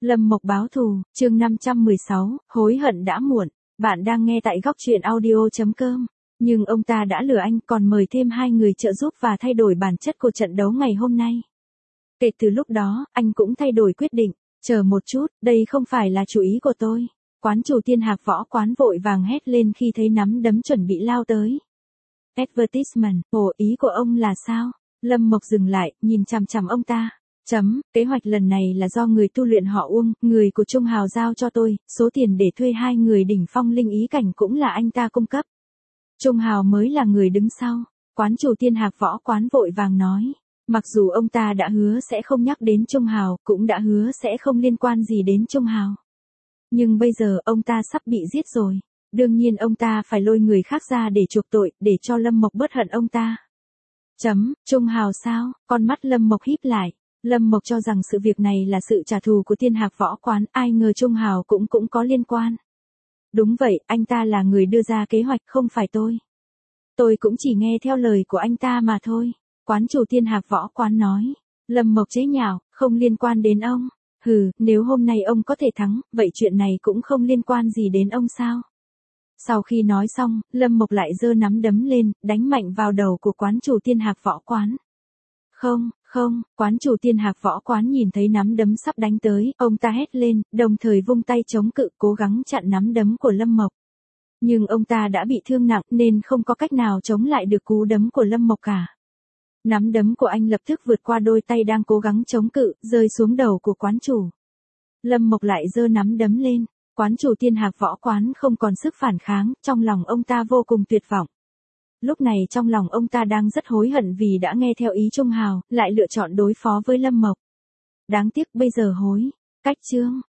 Lâm Mộc báo thù, chương 516, hối hận đã muộn. Bạn đang nghe tại góc truyện audio.com. Nhưng ông ta đã lừa anh, còn mời thêm hai người trợ giúp và thay đổi bản chất của trận đấu ngày hôm nay. Kể từ lúc đó, anh cũng thay đổi quyết định. Chờ một chút, đây không phải là chủ ý của tôi. Quán chủ Thiên Hạc Võ Quán vội vàng hét lên khi thấy nắm đấm chuẩn bị lao tới. Advertisement, ồ, ý của ông là sao? Lâm Mộc dừng lại, nhìn chằm chằm ông ta. Kế hoạch lần này là do người tu luyện họ Uông, người của Trung Hào giao cho tôi, số tiền để thuê hai người đỉnh phong linh ý cảnh cũng là anh ta cung cấp. Trung Hào mới là người đứng sau. Quán chủ Thiên Hạc Võ Quán vội vàng nói. Mặc dù ông ta đã hứa sẽ không nhắc đến Trung Hào, cũng đã hứa sẽ không liên quan gì đến Trung Hào. Nhưng bây giờ ông ta sắp bị giết rồi. Đương nhiên ông ta phải lôi người khác ra để chuộc tội, để cho Lâm Mộc bớt hận ông ta. Trung Hào sao? Con mắt Lâm Mộc híp lại. Lâm Mộc cho rằng sự việc này là sự trả thù của Thiên Hạc Võ Quán, ai ngờ Trung Hào cũng có liên quan. Đúng vậy, anh ta là người đưa ra kế hoạch, không phải tôi. Tôi cũng chỉ nghe theo lời của anh ta mà thôi. Quán chủ Thiên Hạc Võ Quán nói. Lâm Mộc chế nhạo, không liên quan đến ông. Hừ, nếu hôm nay ông có thể thắng, vậy chuyện này cũng không liên quan gì đến ông sao? Sau khi nói xong, Lâm Mộc lại giơ nắm đấm lên, đánh mạnh vào đầu của quán chủ Thiên Hạc Võ Quán. Không, quán chủ Thiên Hạc Võ Quán nhìn thấy nắm đấm sắp đánh tới, ông ta hét lên, đồng thời vung tay chống cự cố gắng chặn nắm đấm của Lâm Mộc. Nhưng ông ta đã bị thương nặng nên không có cách nào chống lại được cú đấm của Lâm Mộc cả. Nắm đấm của anh lập tức vượt qua đôi tay đang cố gắng chống cự, rơi xuống đầu của quán chủ. Lâm Mộc lại giơ nắm đấm lên, quán chủ Thiên Hạc Võ Quán không còn sức phản kháng, trong lòng ông ta vô cùng tuyệt vọng. Lúc này trong lòng ông ta đang rất hối hận vì đã nghe theo ý Trung Hào, lại lựa chọn đối phó với Lâm Mộc. Đáng tiếc bây giờ hối. Cách chương.